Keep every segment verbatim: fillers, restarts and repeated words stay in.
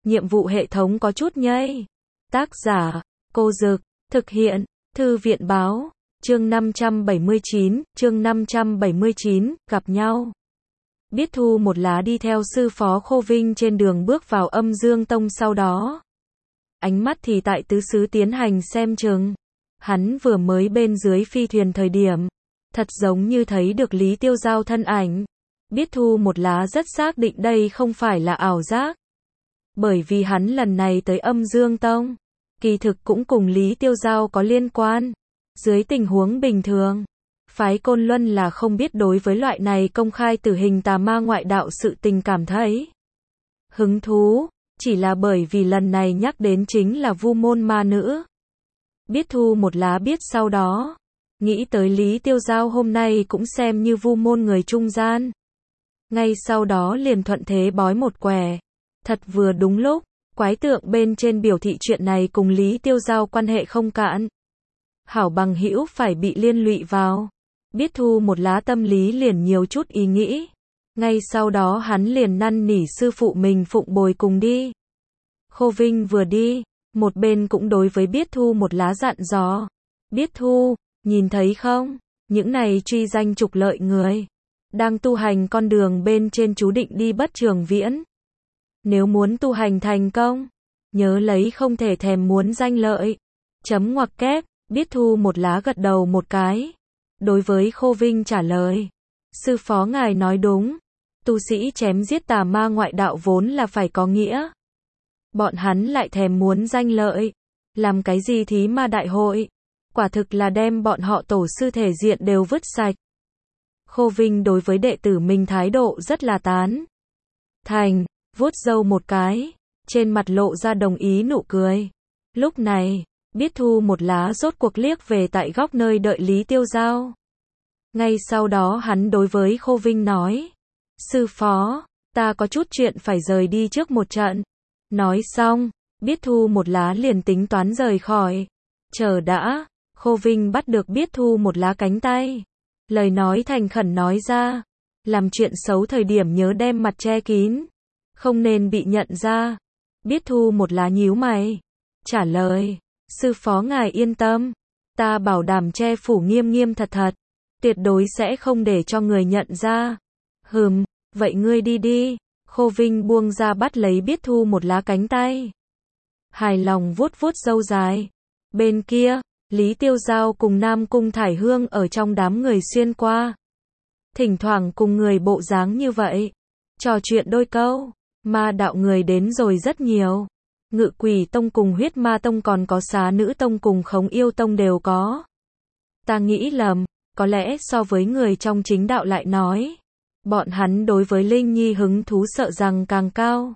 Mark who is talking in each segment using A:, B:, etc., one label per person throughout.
A: nhiệm vụ hệ thống có chút nhây. Tác giả, Cô Dực, thực hiện, Thư viện Báo, chương năm trăm bảy mươi chín, chương năm trăm bảy mươi chín, gặp nhau. Biết Thu một lá đi theo sư phó Khô Vinh trên đường bước vào Âm Dương Tông sau đó. Ánh mắt thì tại tứ xứ tiến hành xem chừng. Hắn vừa mới bên dưới phi thuyền thời điểm, thật giống như thấy được Lý Tiêu Giao thân ảnh. Biết Thu một lá rất xác định đây không phải là ảo giác. Bởi vì hắn lần này tới Âm Dương Tông, kỳ thực cũng cùng Lý Tiêu Giao có liên quan. Dưới tình huống bình thường, phái Côn Luân là không biết đối với loại này công khai tử hình tà ma ngoại đạo sự tình cảm thấy hứng thú, chỉ là bởi vì lần này nhắc đến chính là vu môn ma nữ. Biết Thu một lá biết sau đó, nghĩ tới Lý Tiêu Giao hôm nay cũng xem như vu môn người trung gian. Ngay sau đó liền thuận thế bói một quẻ. Thật vừa đúng lúc, quái tượng bên trên biểu thị chuyện này cùng Lý Tiêu Giao quan hệ không cạn. Hảo bằng hữu phải bị liên lụy vào. Biết Thu một lá tâm lý liền nhiều chút ý nghĩ. Ngay sau đó hắn liền năn nỉ sư phụ mình phụng bồi cùng đi. Khô Vinh vừa đi, một bên cũng đối với Biết Thu một lá dặn dò. Biết Thu, nhìn thấy không, những này truy danh trục lợi người, đang tu hành con đường bên trên chú định đi bất trường viễn. Nếu muốn tu hành thành công, nhớ lấy không thể thèm muốn danh lợi. Chấm ngoặc kép, Biết Thu một lá gật đầu một cái. Đối với Khô Vinh trả lời, sư phó ngài nói đúng, tu sĩ chém giết tà ma ngoại đạo vốn là phải có nghĩa. Bọn hắn lại thèm muốn danh lợi, làm cái gì thí ma đại hội, quả thực là đem bọn họ tổ sư thể diện đều vứt sạch. Khô Vinh đối với đệ tử mình thái độ rất là tán thành, vuốt râu một cái, trên mặt lộ ra đồng ý nụ cười. Lúc này, Biết Thu một lá rốt cuộc liếc về tại góc nơi đợi Lý Tiêu Giao. Ngay sau đó hắn đối với Khô Vinh nói, sư phó, ta có chút chuyện phải rời đi trước một trận. Nói xong, Biết Thu một lá liền tính toán rời khỏi. Chờ đã, Khô Vinh bắt được Biết Thu một lá cánh tay. Lời nói thành khẩn nói ra, làm chuyện xấu thời điểm nhớ đem mặt che kín, không nên bị nhận ra. Biết Thu một lá nhíu mày, trả lời, sư phó ngài yên tâm, ta bảo đảm che phủ nghiêm nghiêm thật thật, tuyệt đối sẽ không để cho người nhận ra. Hừm, vậy ngươi đi đi. Khô Vinh buông ra bắt lấy Biết Thu một lá cánh tay. Hài lòng vuốt vuốt râu dài. Bên kia, Lý Tiêu Giao cùng Nam Cung Thải Hương ở trong đám người xuyên qua. Thỉnh thoảng cùng người bộ dáng như vậy, trò chuyện đôi câu. Ma đạo người đến rồi rất nhiều. Ngự Quỷ Tông cùng Huyết Ma Tông còn có Xá Nữ Tông cùng Khống Yêu Tông đều có. Ta nghĩ lầm, có lẽ so với người trong chính đạo lại nói, bọn hắn đối với Linh Nhi hứng thú sợ rằng càng cao.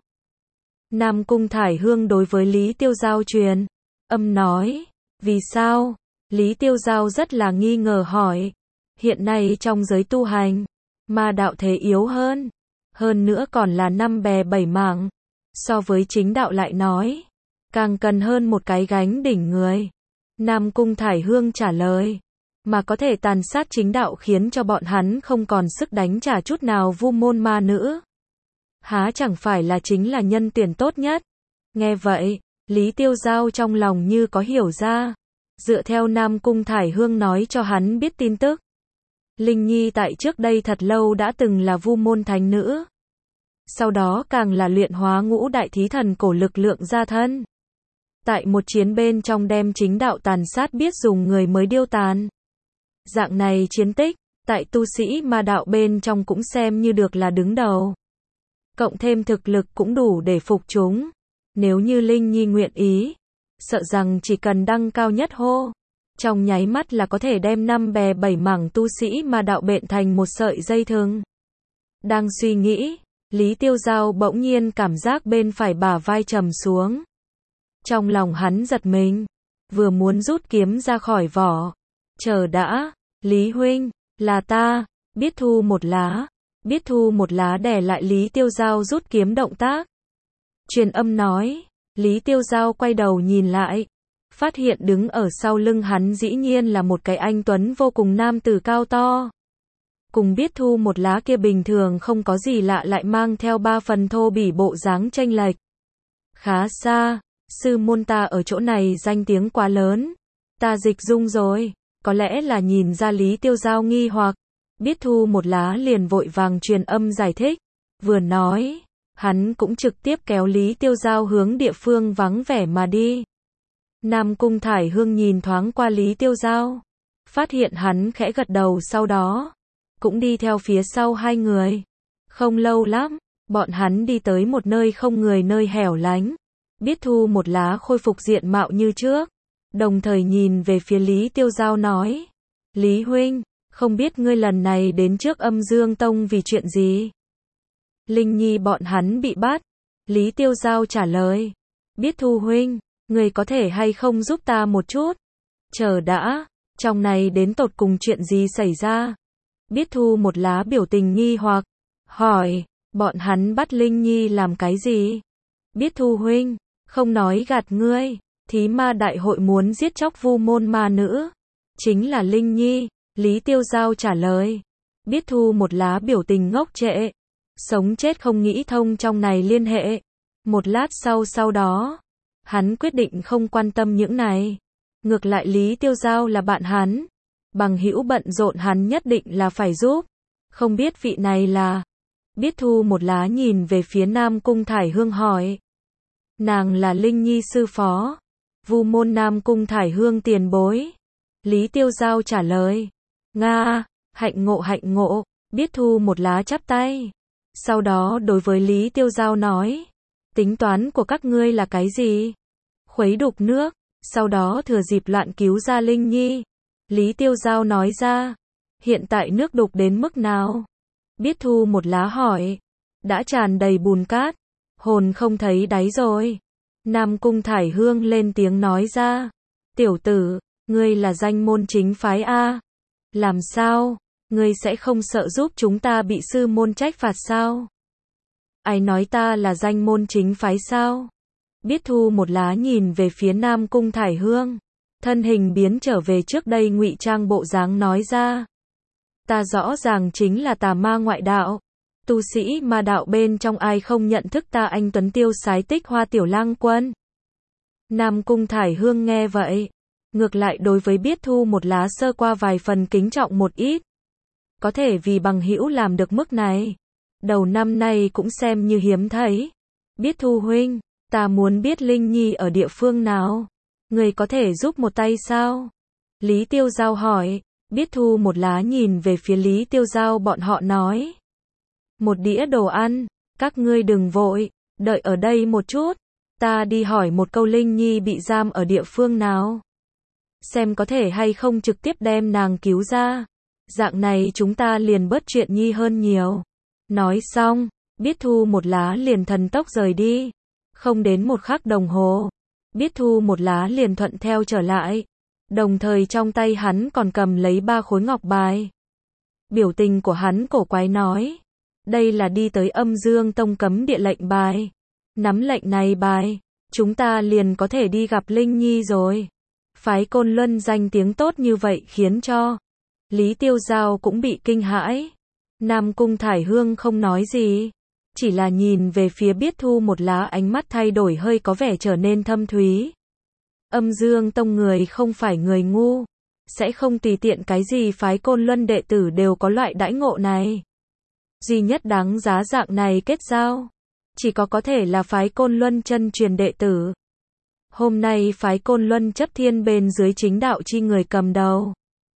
A: Nam Cung Thải Hương đối với Lý Tiêu Giao truyền âm nói, vì sao? Lý Tiêu Giao rất là nghi ngờ hỏi, hiện nay trong giới tu hành, ma đạo thế yếu hơn, hơn nữa còn là năm bè bảy mảng, so với chính đạo lại nói, càng cần hơn một cái gánh đỉnh người. Nam Cung Thải Hương trả lời, mà có thể tàn sát chính đạo khiến cho bọn hắn không còn sức đánh trả chút nào vu môn ma nữ. Há chẳng phải là chính là nhân tuyển tốt nhất. Nghe vậy, Lý Tiêu Giao trong lòng như có hiểu ra. Dựa theo Nam Cung Thải Hương nói cho hắn biết tin tức, Linh Nhi tại trước đây thật lâu đã từng là vu môn thánh nữ. Sau đó càng là luyện hóa ngũ đại thí thần cổ lực lượng ra thân. Tại một chiến bên trong đem chính đạo tàn sát biết dùng người mới điêu tàn. Dạng này chiến tích, tại tu sĩ ma đạo bên trong cũng xem như được là đứng đầu. Cộng thêm thực lực cũng đủ để phục chúng. Nếu như Linh Nhi nguyện ý, sợ rằng chỉ cần đăng cao nhất hô, trong nháy mắt là có thể đem năm bè bảy mảng tu sĩ ma đạo bện thành một sợi dây thừng. Đang suy nghĩ, Lý Tiêu Giao bỗng nhiên cảm giác bên phải bả vai trầm xuống. Trong lòng hắn giật mình, vừa muốn rút kiếm ra khỏi vỏ. Chờ đã, Lý huynh, là ta. Biết Thu một lá. Biết Thu một lá đè lại Lý Tiêu Giao rút kiếm động tác. Truyền âm nói, Lý Tiêu Giao quay đầu nhìn lại, phát hiện đứng ở sau lưng hắn dĩ nhiên là một cái anh tuấn vô cùng nam tử cao to. Cùng Biết Thu một lá kia bình thường không có gì lạ lại mang theo ba phần thô bỉ bộ dáng chênh lệch. Khá xa, sư môn ta ở chỗ này danh tiếng quá lớn. Ta dịch dung rồi, có lẽ là nhìn ra Lý Tiêu Giao nghi hoặc. Biết Thu Một Lá liền vội vàng truyền âm giải thích. Vừa nói, hắn cũng trực tiếp kéo Lý Tiêu Giao hướng địa phương vắng vẻ mà đi. Nam Cung Thải Hương nhìn thoáng qua Lý Tiêu Giao, phát hiện hắn khẽ gật đầu, sau đó cũng đi theo phía sau hai người. Không lâu lắm, bọn hắn đi tới một nơi không người, nơi hẻo lánh. Biết Thu Một Lá khôi phục diện mạo như trước, đồng thời nhìn về phía Lý Tiêu Giao nói: Lý huynh, không biết ngươi lần này đến trước Âm Dương Tông vì chuyện gì? Linh Nhi bọn hắn bị bắt. Lý Tiêu Giao trả lời. Biết Thu huynh, ngươi có thể hay không giúp ta một chút? Chờ đã, trong này đến tột cùng chuyện gì xảy ra? Biết Thu Một Lá biểu tình nghi hoặc, hỏi, bọn hắn bắt Linh Nhi làm cái gì? Biết Thu huynh, không nói gạt ngươi, thí ma đại hội muốn giết chóc Vu môn ma nữ, chính là Linh Nhi. Lý Tiêu Giao trả lời. Biết Thu Một Lá biểu tình ngốc trệ, sống chết không nghĩ thông trong này liên hệ. Một lát sau sau đó, hắn quyết định không quan tâm những này. Ngược lại Lý Tiêu Giao là bạn hắn, bằng hữu bận rộn hắn nhất định là phải giúp. Không biết vị này là? Biết Thu Một Lá nhìn về phía Nam Cung Thải Hương hỏi. Nàng là Linh Nhi sư phó, Vu môn Nam Cung Thải Hương tiền bối. Lý Tiêu Giao trả lời. Nga, hạnh ngộ hạnh ngộ. Biết Thu Một Lá chắp tay, sau đó đối với Lý Tiêu Giao nói, tính toán của các ngươi là cái gì? Khuấy đục nước, sau đó thừa dịp loạn cứu ra Linh Nhi. Lý Tiêu Giao nói ra. Hiện tại nước đục đến mức nào? Biết Thu Một Lá hỏi. Đã tràn đầy bùn cát, hồn không thấy đáy rồi. Nam Cung Thải Hương lên tiếng nói ra. Tiểu tử, ngươi là danh môn chính phái a? Làm sao? Ngươi sẽ không sợ giúp chúng ta bị sư môn trách phạt sao? Ai nói ta là danh môn chính phái sao? Biết Thu Một Lá nhìn về phía Nam Cung Thải Hương, thân hình biến trở về trước đây ngụy trang bộ dáng nói ra. Ta rõ ràng chính là tà ma ngoại đạo. Tu sĩ ma đạo bên trong ai không nhận thức ta anh tuấn tiêu sái Tích Hoa tiểu lang quân? Nam Cung Thải Hương nghe vậy, ngược lại đối với Biết Thu Một Lá sơ qua vài phần kính trọng một ít. Có thể vì bằng hữu làm được mức này, đầu năm nay cũng xem như hiếm thấy. Biết Thu huynh, ta muốn biết Linh Nhi ở địa phương nào, người có thể giúp một tay sao? Lý Tiêu Giao hỏi. Biết Thu Một Lá nhìn về phía Lý Tiêu Giao bọn họ nói. Một đĩa đồ ăn, các ngươi đừng vội, đợi ở đây một chút, ta đi hỏi một câu Linh Nhi bị giam ở địa phương nào, xem có thể hay không trực tiếp đem nàng cứu ra. Dạng này chúng ta liền bớt chuyện nhi hơn nhiều. Nói xong, Biết Thu Một Lá liền thần tốc rời đi. Không đến một khắc đồng hồ, Biết Thu Một Lá liền thuận theo trở lại. Đồng thời trong tay hắn còn cầm lấy ba khối ngọc bài. Biểu tình của hắn cổ quái nói. Đây là đi tới Âm Dương Tông cấm địa lệnh bài. Nắm lệnh này bài, chúng ta liền có thể đi gặp Linh Nhi rồi. Phái Côn Luân danh tiếng tốt như vậy khiến cho Lý Tiêu Giao cũng bị kinh hãi. Nam Cung Thải Hương không nói gì, chỉ là nhìn về phía Biết Thu Một Lá, ánh mắt thay đổi hơi có vẻ trở nên thâm thúy. Âm Dương Tông người không phải người ngu, sẽ không tùy tiện cái gì phái Côn Luân đệ tử đều có loại đãi ngộ này. Duy nhất đáng giá dạng này kết giao, chỉ có có thể là phái Côn Luân chân truyền đệ tử. Hôm nay phái Côn Luân chấp thiên bên dưới chính đạo chi người cầm đầu.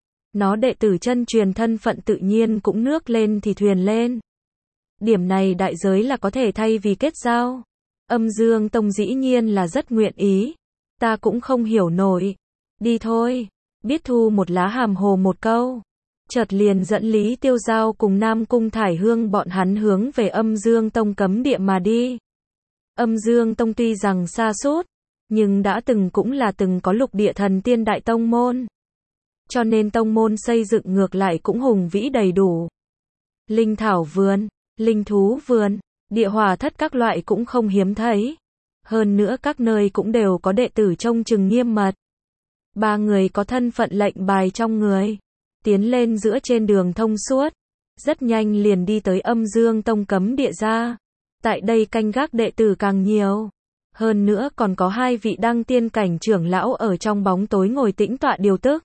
A: Nó đệ tử chân truyền thân phận tự nhiên cũng nước lên thì thuyền lên. Điểm này đại giới là có thể thay vì kết giao. Âm Dương Tông dĩ nhiên là rất nguyện ý. Ta cũng không hiểu nổi. Đi thôi. Biết Thu Một Lá hàm hồ một câu, chợt liền dẫn Lý Tiêu Giao cùng Nam Cung Thải Hương bọn hắn hướng về Âm Dương Tông cấm địa mà đi. Âm Dương Tông tuy rằng xa xốt, nhưng đã từng cũng là từng có lục địa thần tiên đại tông môn. Cho nên tông môn xây dựng ngược lại cũng hùng vĩ đầy đủ. Linh thảo vườn, linh thú vườn, địa hỏa thất các loại cũng không hiếm thấy. Hơn nữa các nơi cũng đều có đệ tử trông chừng nghiêm mật. Ba người có thân phận lệnh bài trong người, tiến lên giữa trên đường thông suốt, rất nhanh liền đi tới Âm Dương Tông cấm địa ra. Tại đây canh gác đệ tử càng nhiều, Hơn nữa còn có hai vị đăng tiên cảnh trưởng lão ở trong bóng tối ngồi tĩnh tọa điều tức.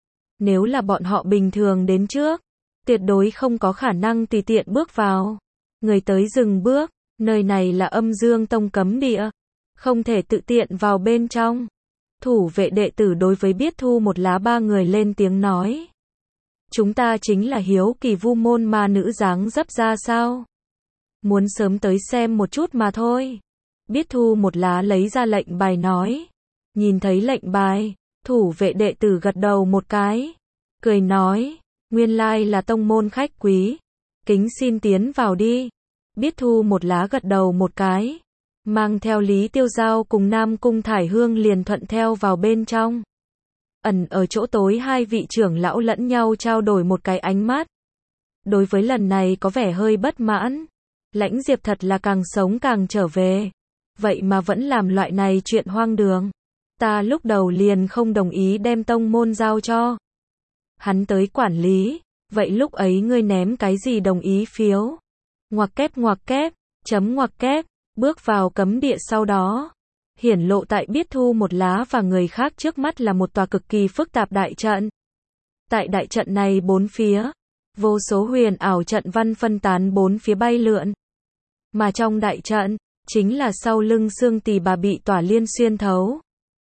A: Nếu là bọn họ bình thường đến trước, tuyệt đối không có khả năng tùy tiện bước vào. Người tới dừng bước, nơi này là Âm Dương Tông cấm địa, không thể tự tiện vào bên trong. Thủ vệ đệ tử đối với Biết Thu Một Lá ba người lên tiếng nói. Chúng ta chính là hiếu kỳ vu môn ma nữ dáng dấp ra sao? Muốn sớm tới xem một chút mà thôi. Biết Thu Một Lá lấy ra lệnh bài nói. Nhìn thấy lệnh bài, thủ vệ đệ tử gật đầu một cái. Cười nói, nguyên lai là tông môn khách quý. Kính xin tiến vào đi. Biết Thu Một Lá gật đầu một cái. Mang theo Lý Tiêu Giao cùng Nam Cung Thải Hương liền thuận theo vào bên trong. Ẩn ở chỗ tối hai vị trưởng lão lẫn nhau trao đổi một cái ánh mắt. Đối với lần này có vẻ hơi bất mãn. Lãnh Diệp thật là càng sống càng trở về. Vậy mà vẫn làm loại này chuyện hoang đường. Ta lúc đầu liền không đồng ý đem tông môn giao cho hắn tới quản lý. Vậy lúc ấy ngươi ném cái gì đồng ý phiếu? Ngoặc kép ngoặc kép, chấm ngoặc kép, bước vào cấm địa sau đó. Hiển lộ tại Biết Thu Một Lá và người khác trước mắt là một tòa cực kỳ phức tạp đại trận. Tại đại trận này bốn phía, vô số huyền ảo trận văn phân tán bốn phía bay lượn. Mà trong đại trận, chính là sau lưng Xương Tỳ Bà bị tỏa liên xuyên thấu.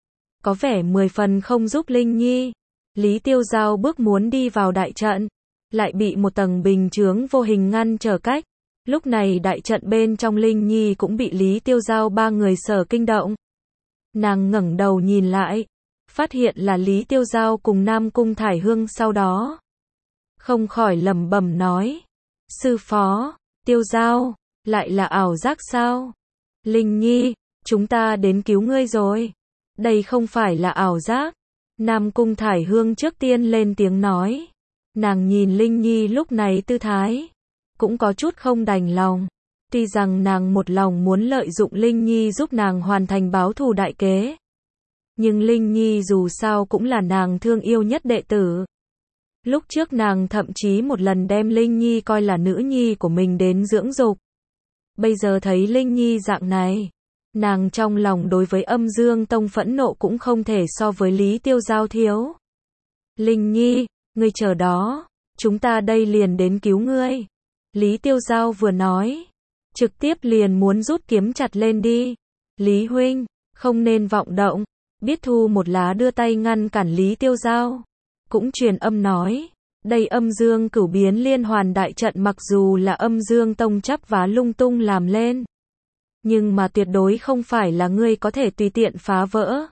A: Có vẻ mười phần không giúp Linh Nhi. Lý Tiêu Giao bước muốn đi vào đại trận, lại bị một tầng bình chướng vô hình ngăn trở cách. Lúc này đại trận bên trong Linh Nhi cũng bị Lý Tiêu Giao ba người sở kinh động. Nàng ngẩng đầu nhìn lại, phát hiện là Lý Tiêu Giao cùng Nam Cung Thải Hương sau đó. Không khỏi lẩm bẩm nói. Sư phó, Tiêu Giao, lại là ảo giác sao? Linh Nhi, chúng ta đến cứu ngươi rồi. Đây không phải là ảo giác. Nam Cung Thải Hương trước tiên lên tiếng nói. Nàng nhìn Linh Nhi lúc này tư thái, cũng có chút không đành lòng. Tuy rằng nàng một lòng muốn lợi dụng Linh Nhi giúp nàng hoàn thành báo thù đại kế. Nhưng Linh Nhi dù sao cũng là nàng thương yêu nhất đệ tử. Lúc trước nàng thậm chí một lần đem Linh Nhi coi là nữ nhi của mình đến dưỡng dục. Bây giờ thấy Linh Nhi dạng này, nàng trong lòng đối với Âm Dương Tông phẫn nộ cũng không thể so với Lý Tiêu Giao thiếu. Linh Nhi, ngươi chờ đó, chúng ta đây liền đến cứu ngươi. Lý Tiêu Giao vừa nói, trực tiếp liền muốn rút kiếm chặt lên đi. Lý huynh, không nên vọng động. Biết Thu Một Lá đưa tay ngăn cản Lý Tiêu Giao. Cũng truyền âm nói, đây Âm Dương Cửu Biến Liên Hoàn đại trận mặc dù là Âm Dương Tông chắp vá lung tung làm lên, nhưng mà tuyệt đối không phải là ngươi có thể tùy tiện phá vỡ.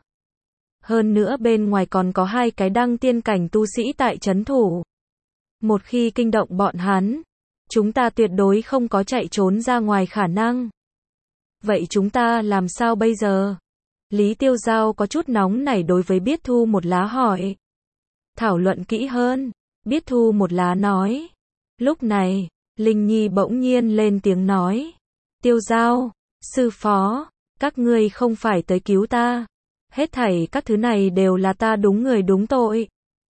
A: Hơn nữa bên ngoài còn có hai cái đăng tiên cảnh tu sĩ tại trấn thủ. Một khi kinh động bọn hắn, chúng ta tuyệt đối không có chạy trốn ra ngoài khả năng. Vậy chúng ta làm sao bây giờ? Lý Tiêu Giao có chút nóng nảy đối với Biết Thu Một Lá hỏi. Thảo luận kỹ hơn, Biết Thu Một Lá nói. Lúc này, Linh Nhi bỗng nhiên lên tiếng nói. Tiêu Giao, sư phó, các ngươi không phải tới cứu ta. Hết thảy các thứ này đều là ta đúng người đúng tội.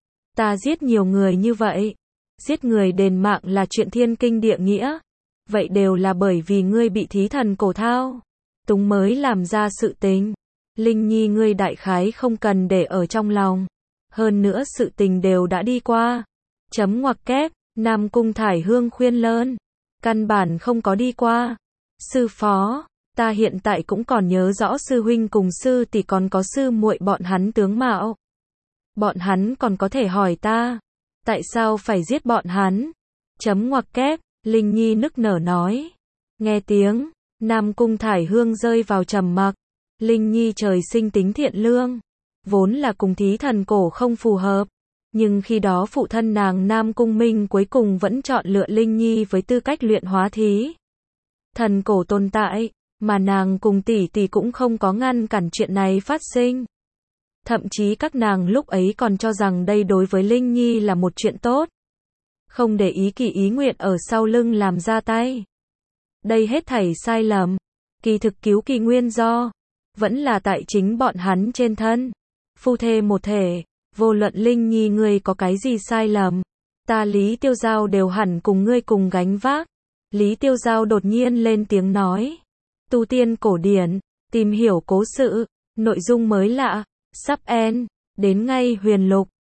A: Ta giết nhiều người như vậy. Giết người đền mạng là chuyện thiên kinh địa nghĩa. Vậy đều là bởi vì ngươi bị thí thần cổ thao túng mới làm ra sự tình. Linh Nhi ngươi đại khái không cần để ở trong lòng. Hơn nữa sự tình đều đã đi qua. Chấm ngoặc kép, Nam Cung Thải Hương khuyên lơn. Căn bản không có đi qua. Sư phó, ta hiện tại cũng còn nhớ rõ sư huynh cùng sư tỷ còn có sư muội bọn hắn tướng mạo. Bọn hắn còn có thể hỏi ta. Tại sao phải giết bọn hắn? Chấm ngoặc kép, Linh Nhi nức nở nói. Nghe tiếng, Nam Cung Thải Hương rơi vào trầm mặc. Linh Nhi trời sinh tính thiện lương, vốn là cùng thí thần cổ không phù hợp. Nhưng khi đó phụ thân nàng Nam Cung Minh cuối cùng vẫn chọn lựa Linh Nhi với tư cách luyện hóa thí thần cổ tồn tại, mà nàng cùng tỷ tỷ cũng không có ngăn cản chuyện này phát sinh. Thậm chí các nàng lúc ấy còn cho rằng đây đối với Linh Nhi là một chuyện tốt. Không để ý Kỳ Ý Nguyện ở sau lưng làm ra tay. Đây hết thảy sai lầm. Kỳ thực cứu kỳ nguyên do vẫn là tại chính bọn hắn trên thân. Phu thê một thể, vô luận Linh Nhi ngươi có cái gì sai lầm, ta Lý Tiêu Giao đều hẳn cùng ngươi cùng gánh vác. Lý Tiêu Giao đột nhiên lên tiếng nói. Tu tiên cổ điển, Tìm hiểu cố sự, nội dung mới lạ, sắp end, đến ngay Huyền Lục.